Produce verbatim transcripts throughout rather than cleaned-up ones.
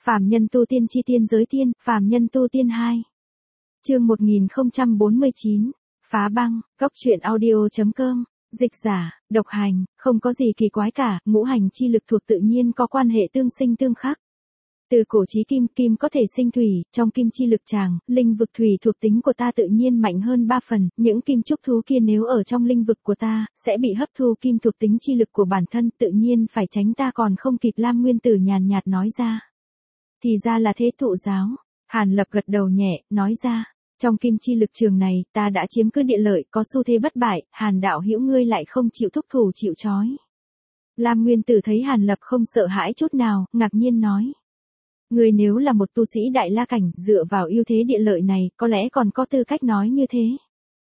Phàm nhân tu tiên chi tiên giới tiên, phàm nhân tu tiên hai. Chương một nghìn không trăm bốn mươi chín, Phá băng, Cốc truyện audio chấm com, dịch giả, độc hành, không có gì kỳ quái cả, ngũ hành chi lực thuộc tự nhiên có quan hệ tương sinh tương khắc. Từ cổ chí kim, kim có thể sinh thủy, trong kim chi lực tràng, linh vực thủy thuộc tính của ta tự nhiên mạnh hơn ba phần, những kim trúc thú kia nếu ở trong linh vực của ta, sẽ bị hấp thu kim thuộc tính chi lực của bản thân, tự nhiên phải tránh ta còn không kịp. Lam Nguyên Tử nhàn nhạt nói ra. Thì ra là thế thụ giáo, Hàn Lập gật đầu nhẹ, nói ra, trong kim chi lực trường này, ta đã chiếm cứ địa lợi, có xu thế bất bại, Hàn đạo hữu ngươi lại không chịu thúc thủ chịu trói. Lam Nguyên Tử thấy Hàn Lập không sợ hãi chút nào, ngạc nhiên nói. Ngươi nếu là một tu sĩ đại la cảnh, dựa vào ưu thế địa lợi này, có lẽ còn có tư cách nói như thế.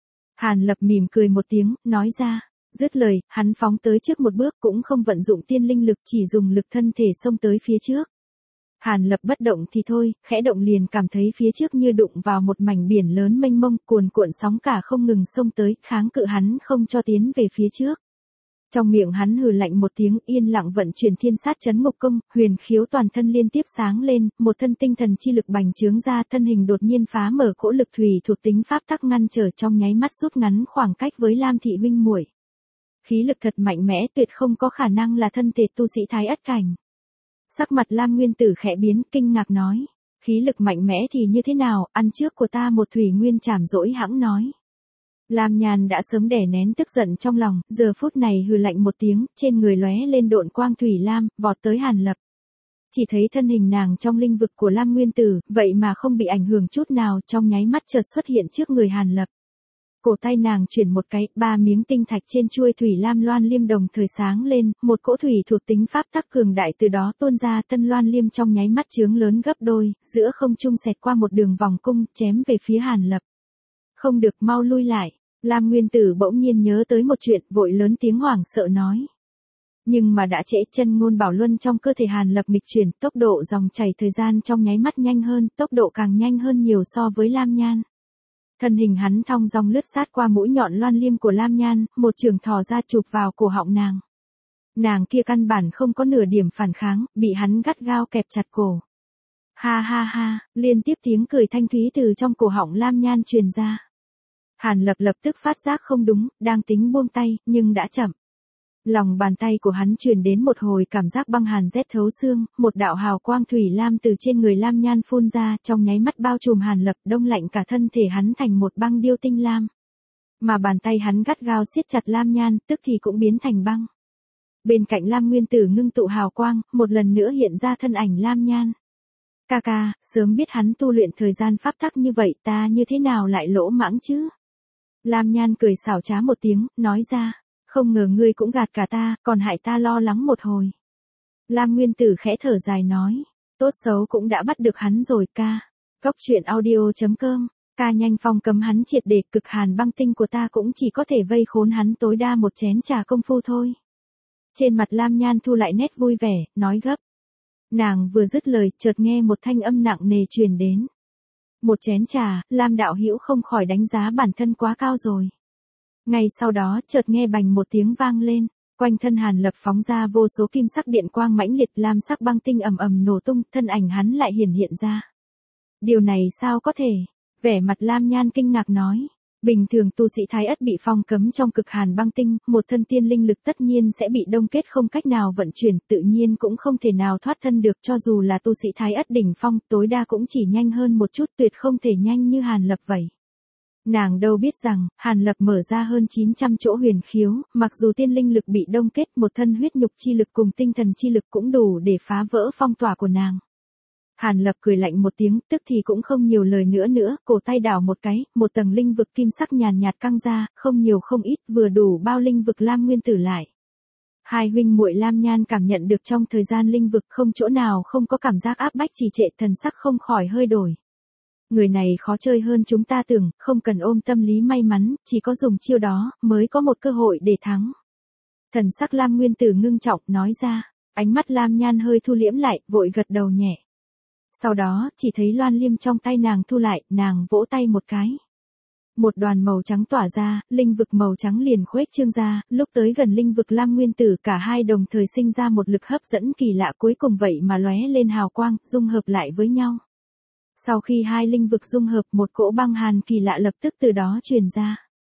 Hàn Lập mỉm cười một tiếng, nói ra. Dứt lời, hắn phóng tới trước một bước, cũng không vận dụng tiên linh lực, chỉ dùng lực thân thể xông tới phía trước. Hàn Lập bất động thì thôi, khẽ động liền cảm thấy phía trước như đụng vào một mảnh biển lớn mênh mông, cuồn cuộn sóng cả không ngừng xông tới, kháng cự hắn không cho tiến về phía trước. Trong miệng hắn hừ lạnh một tiếng, yên lặng vận chuyển thiên sát chấn ngục công, huyền khiếu toàn thân liên tiếp sáng lên, một thân tinh thần chi lực bành trướng ra, thân hình đột nhiên phá mở cỗ lực thủy thuộc tính pháp tắc ngăn trở, trong nháy mắt rút ngắn khoảng cách với Lam thị huynh muội. Khí lực thật mạnh mẽ, tuyệt không có khả năng là thân thể tu sĩ thái ất cảnh. Sắc mặt Lam Nguyên Tử khẽ biến, kinh ngạc nói, khí lực mạnh mẽ thì như thế nào, ăn trước của ta một thủy nguyên chảm dỗi hãng nói. Lam Nhan đã sớm đè nén tức giận trong lòng, giờ phút này hừ lạnh một tiếng, trên người lóe lên độn quang thủy lam, vọt tới Hàn Lập. Chỉ thấy thân hình nàng trong linh vực của Lam Nguyên Tử, vậy mà không bị ảnh hưởng chút nào, trong nháy mắt chợt xuất hiện trước người Hàn Lập. Cổ tay nàng chuyển một cái, ba miếng tinh thạch trên chuôi thủy lam loan liêm đồng thời sáng lên, một cỗ thủy thuộc tính pháp tắc cường đại từ đó tuôn ra, tân loan liêm trong nháy mắt chướng lớn gấp đôi, giữa không trung xẹt qua một đường vòng cung, chém về phía Hàn Lập. Không được, mau lui lại. Lam Nguyên Tử bỗng nhiên nhớ tới một chuyện, vội lớn tiếng hoảng sợ nói. Nhưng mà đã trễ, chân ngôn bảo luân trong cơ thể Hàn Lập nghịch chuyển, tốc độ dòng chảy thời gian trong nháy mắt nhanh hơn, tốc độ càng nhanh hơn nhiều so với Lam Nhan. Thân hình hắn thong dong lướt sát qua mũi nhọn loan liêm của Lam Nhan, một trường thò ra chụp vào cổ họng nàng. Nàng kia căn bản không có nửa điểm phản kháng, bị hắn gắt gao kẹp chặt cổ. Ha ha ha, liên tiếp tiếng cười thanh thúy từ trong cổ họng Lam Nhan truyền ra. Hàn Lập lập tức phát giác không đúng, đang tính buông tay, nhưng đã chậm. Lòng bàn tay của hắn truyền đến một hồi cảm giác băng hàn rét thấu xương, một đạo hào quang thủy lam từ trên người Lam Nhan phun ra, trong nháy mắt bao trùm Hàn Lập, đông lạnh cả thân thể hắn thành một băng điêu tinh lam. Mà bàn tay hắn gắt gao siết chặt Lam Nhan, tức thì cũng biến thành băng. Bên cạnh Lam Nguyên Tử ngưng tụ hào quang, một lần nữa hiện ra thân ảnh Lam Nhan. Ca ca, sớm biết hắn tu luyện thời gian pháp tắc như vậy, ta như thế nào lại lỗ mãng chứ? Lam Nhan cười xảo trá một tiếng, nói ra, không ngờ ngươi cũng gạt cả ta, còn hại ta lo lắng một hồi. Lam Nguyên Tử khẽ thở dài nói, tốt xấu cũng đã bắt được hắn rồi ca. Cốc truyện audio chấm com, ca nhanh phong cấm hắn triệt để, cực hàn băng tinh của ta cũng chỉ có thể vây khốn hắn tối đa một chén trà công phu thôi. Trên mặt Lam Nhan thu lại nét vui vẻ, nói gấp. Nàng vừa dứt lời, chợt nghe một thanh âm nặng nề truyền đến. Một chén trà, Lam đạo hữu không khỏi đánh giá bản thân quá cao rồi. Ngay sau đó, chợt nghe bành một tiếng vang lên, quanh thân Hàn Lập phóng ra vô số kim sắc điện quang mãnh liệt, lam sắc băng tinh ầm ầm nổ tung, thân ảnh hắn lại hiển hiện ra. Điều này sao có thể? Vẻ mặt Lam Nhan kinh ngạc nói. Bình thường tu sĩ thái ất bị phong cấm trong cực hàn băng tinh, một thân tiên linh lực tất nhiên sẽ bị đông kết không cách nào vận chuyển, tự nhiên cũng không thể nào thoát thân được, cho dù là tu sĩ thái ất đỉnh phong, tối đa cũng chỉ nhanh hơn một chút, tuyệt không thể nhanh như Hàn Lập vậy. Nàng đâu biết rằng, Hàn Lập mở ra hơn chín trăm chỗ huyền khiếu, mặc dù tiên linh lực bị đông kết, một thân huyết nhục chi lực cùng tinh thần chi lực cũng đủ để phá vỡ phong tỏa của nàng. Hàn Lập cười lạnh một tiếng, tức thì cũng không nhiều lời nữa nữa, cổ tay đảo một cái, một tầng linh vực kim sắc nhàn nhạt căng ra, không nhiều không ít, vừa đủ bao linh vực Lam Nguyên Tử lại. Hai huynh muội Lam Nhan cảm nhận được trong thời gian linh vực không chỗ nào không có cảm giác áp bách trì trệ, thần sắc không khỏi hơi đổi. Người này khó chơi hơn chúng ta tưởng, không cần ôm tâm lý may mắn, chỉ có dùng chiêu đó, mới có một cơ hội để thắng. Thần sắc Lam Nguyên Tử ngưng trọng, nói ra, ánh mắt Lam Nhan hơi thu liễm lại, vội gật đầu nhẹ. Sau đó, chỉ thấy loan liêm trong tay nàng thu lại, nàng vỗ tay một cái. Một đoàn màu trắng tỏa ra, linh vực màu trắng liền khuếch trương ra, lúc tới gần linh vực lam nguyên tử cả hai đồng thời sinh ra một lực hấp dẫn kỳ lạ cuối cùng vậy mà lóe lên hào quang, dung hợp lại với nhau. Sau khi hai linh vực dung hợp một cỗ băng hàn kỳ lạ lập tức từ đó truyền ra.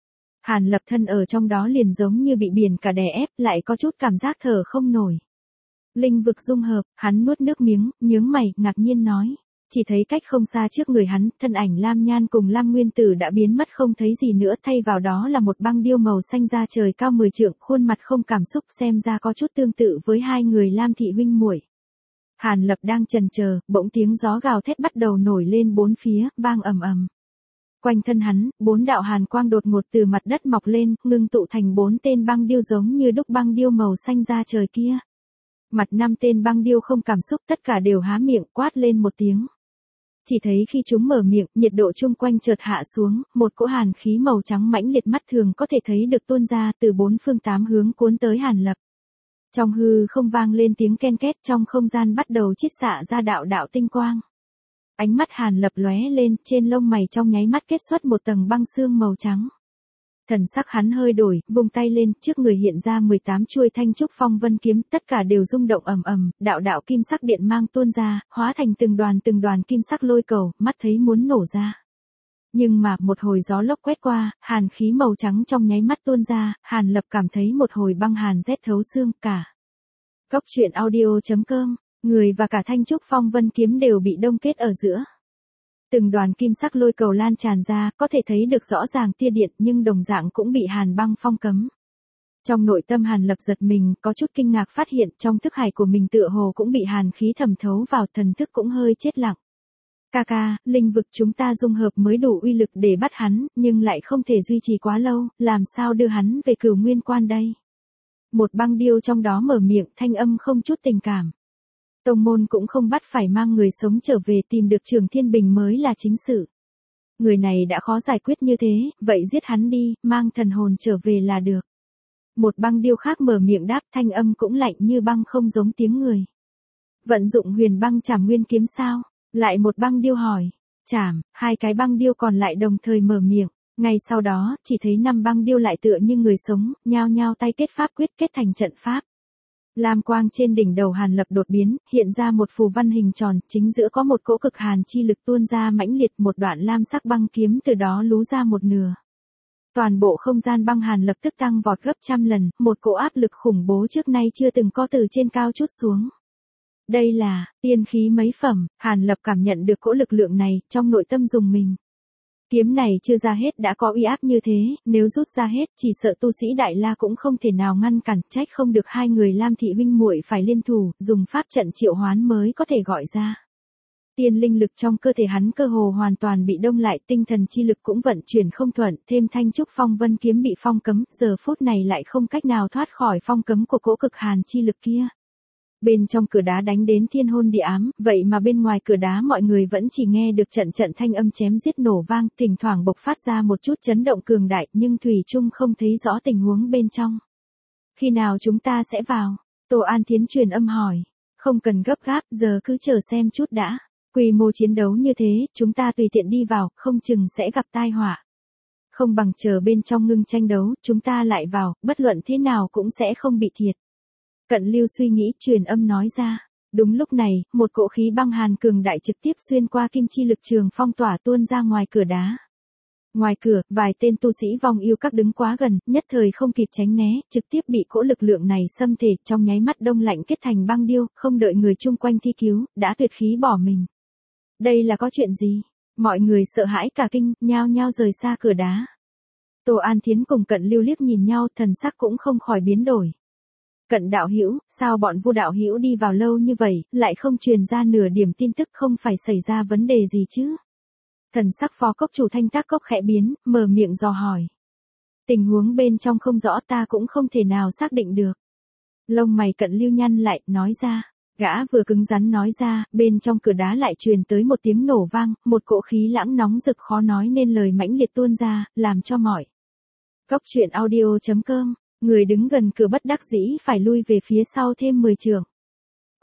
Hàn Lập thân ở trong đó liền giống như bị biển cả đè ép, lại có chút cảm giác thở không nổi. Linh vực dung hợp, hắn nuốt nước miếng, nhướng mày, ngạc nhiên nói. Chỉ thấy cách không xa trước người hắn, thân ảnh Lam Nhan cùng Lam Nguyên Tử đã biến mất không thấy gì nữa, thay vào đó là một băng điêu màu xanh da trời cao mười trượng, khuôn mặt không cảm xúc xem ra có chút tương tự với hai người Lam thị huynh muội. Hàn Lập đang chần chờ, bỗng tiếng gió gào thét bắt đầu nổi lên bốn phía, vang ầm ầm. Quanh thân hắn, bốn đạo hàn quang đột ngột từ mặt đất mọc lên, ngưng tụ thành bốn tên băng điêu giống như đúc băng điêu màu xanh da trời kia. Mặt năm tên băng điêu không cảm xúc tất cả đều há miệng quát lên một tiếng. Chỉ thấy khi chúng mở miệng, nhiệt độ chung quanh chợt hạ xuống, một cỗ hàn khí màu trắng mãnh liệt mắt thường có thể thấy được tuôn ra từ bốn phương tám hướng cuốn tới Hàn Lập. Trong hư không vang lên tiếng ken két, trong không gian bắt đầu chiết xạ ra đạo đạo tinh quang. Ánh mắt Hàn Lập lóe lên, trên lông mày trong nháy mắt kết xuất một tầng băng xương màu trắng. Thần sắc hắn hơi đổi, vung tay lên, trước người hiện ra mười tám chuôi thanh trúc phong vân kiếm, tất cả đều rung động ầm ầm, đạo đạo kim sắc điện mang tuôn ra, hóa thành từng đoàn từng đoàn kim sắc lôi cầu, mắt thấy muốn nổ ra. Nhưng mà, một hồi gió lốc quét qua, hàn khí màu trắng trong nháy mắt tuôn ra, Hàn Lập cảm thấy một hồi băng hàn rét thấu xương cả. Cốc truyện audio chấm com, người và cả thanh trúc phong vân kiếm đều bị đông kết ở giữa. Từng đoàn kim sắc lôi cầu lan tràn ra, có thể thấy được rõ ràng tia điện nhưng đồng dạng cũng bị hàn băng phong cấm. Trong nội tâm Hàn Lập giật mình, có chút kinh ngạc phát hiện trong thức hải của mình tựa hồ cũng bị hàn khí thẩm thấu vào, thần thức cũng hơi chết lặng. Ca ca, linh vực chúng ta dung hợp mới đủ uy lực để bắt hắn, nhưng lại không thể duy trì quá lâu, làm sao đưa hắn về Cửu Nguyên Quan đây? Một băng điêu trong đó mở miệng, thanh âm không chút tình cảm. Tông môn cũng không bắt phải mang người sống trở về, tìm được Trường Thiên Bình mới là chính sự. Người này đã khó giải quyết như thế, vậy giết hắn đi, mang thần hồn trở về là được. Một băng điêu khác mở miệng đáp, thanh âm cũng lạnh như băng không giống tiếng người. Vận dụng huyền băng trảm nguyên kiếm sao? Lại một băng điêu hỏi. Trảm, hai cái băng điêu còn lại đồng thời mở miệng. Ngay sau đó, chỉ thấy năm băng điêu lại tựa như người sống, nhao nhao tay kết pháp quyết kết thành trận pháp. Lam quang trên đỉnh đầu Hàn Lập đột biến, hiện ra một phù văn hình tròn, chính giữa có một cỗ cực hàn chi lực tuôn ra mãnh liệt, một đoạn lam sắc băng kiếm từ đó lú ra một nửa. Toàn bộ không gian băng hàn lập tức tăng vọt gấp trăm lần, một cỗ áp lực khủng bố trước nay chưa từng có từ trên cao trút xuống. Đây là tiên khí mấy phẩm, Hàn Lập cảm nhận được cỗ lực lượng này, trong nội tâm rùng mình. Kiếm này chưa ra hết đã có uy áp như thế, nếu rút ra hết, chỉ sợ tu sĩ Đại La cũng không thể nào ngăn cản, trách không được hai người Lam thị huynh muội phải liên thủ, dùng pháp trận triệu hoán mới có thể gọi ra. Tiên linh lực trong cơ thể hắn cơ hồ hoàn toàn bị đông lại, tinh thần chi lực cũng vận chuyển không thuận, thêm thanh trúc phong vân kiếm bị phong cấm, giờ phút này lại không cách nào thoát khỏi phong cấm của cỗ cực hàn chi lực kia. Bên trong cửa đá đánh đến thiên hôn địa ám, vậy mà bên ngoài cửa đá mọi người vẫn chỉ nghe được trận trận thanh âm chém giết nổ vang, thỉnh thoảng bộc phát ra một chút chấn động cường đại, nhưng thủy chung không thấy rõ tình huống bên trong. Khi nào chúng ta sẽ vào? Tô An Thiến truyền âm hỏi. Không cần gấp gáp, giờ cứ chờ xem chút đã. Quy mô chiến đấu như thế, chúng ta tùy tiện đi vào, không chừng sẽ gặp tai họa. Không bằng chờ bên trong ngưng tranh đấu, chúng ta lại vào, bất luận thế nào cũng sẽ không bị thiệt. Cận Lưu suy nghĩ, truyền âm nói ra. Đúng lúc này, một cỗ khí băng hàn cường đại trực tiếp xuyên qua kim chi lực trường phong tỏa tuôn ra ngoài cửa đá. Ngoài cửa, vài tên tu sĩ vong yêu các đứng quá gần, nhất thời không kịp tránh né, trực tiếp bị cỗ lực lượng này xâm thể, trong nháy mắt đông lạnh kết thành băng điêu, không đợi người chung quanh thi cứu, đã tuyệt khí bỏ mình. Đây là có chuyện gì? Mọi người sợ hãi cả kinh, nhao nhao rời xa cửa đá. Tô An Thiến cùng Cận Lưu liếc nhìn nhau, thần sắc cũng không khỏi biến đổi. Cận đạo hữu, sao bọn Vu đạo hữu đi vào lâu như vậy, lại không truyền ra nửa điểm tin tức, không phải xảy ra vấn đề gì chứ? Thần sắc phó cốc chủ Thanh Tác Cốc khẽ biến, mở miệng dò hỏi. Tình huống bên trong không rõ, ta cũng không thể nào xác định được. Lông mày Cận Lưu nhăn lại, nói ra. Gã vừa cứng rắn nói ra, bên trong cửa đá lại truyền tới một tiếng nổ vang, một cỗ khí lãng nóng rực khó nói nên lời mãnh liệt tuôn ra, làm cho mọi. Cốc truyện audio chấm com, người đứng gần cửa bất đắc dĩ phải lui về phía sau thêm mười trượng.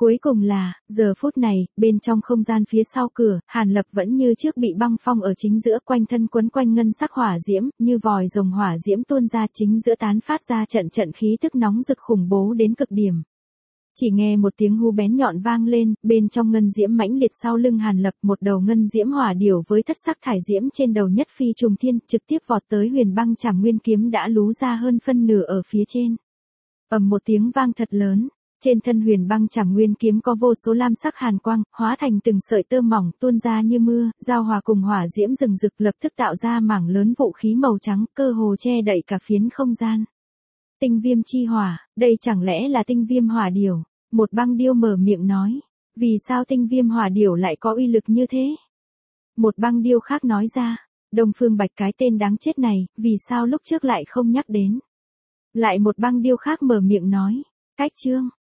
Cuối cùng là, giờ phút này, bên trong không gian phía sau cửa, Hàn Lập vẫn như trước bị băng phong ở chính giữa, quanh thân quấn quanh ngân sắc hỏa diễm, như vòi rồng hỏa diễm tuôn ra, chính giữa tán phát ra trận trận khí tức nóng rực khủng bố đến cực điểm. Chỉ nghe một tiếng hú bén nhọn vang lên, bên trong ngân diễm mãnh liệt sau lưng Hàn Lập, một đầu ngân diễm hỏa điểu với thất sắc thải diễm trên đầu nhất phi trùng thiên, trực tiếp vọt tới Huyền Băng Trảm Nguyên kiếm đã lú ra hơn phân nửa ở phía trên. Ầm một tiếng vang thật lớn. Trên thân Huyền Băng Trảm Nguyên kiếm có vô số lam sắc hàn quang, hóa thành từng sợi tơ mỏng tuôn ra như mưa, giao hòa cùng hỏa diễm rừng rực lập tức tạo ra mảng lớn vũ khí màu trắng, cơ hồ che đậy cả phiến không gian. Tinh viêm chi hỏa, đây chẳng lẽ là tinh viêm hỏa điểu? Một băng điêu mở miệng nói. Vì sao tinh viêm hỏa điểu lại có uy lực như thế? Một băng điêu khác nói ra. Đông Phương Bạch cái tên đáng chết này, vì sao lúc trước lại không nhắc đến? Lại một băng điêu khác mở miệng nói. Cách chương.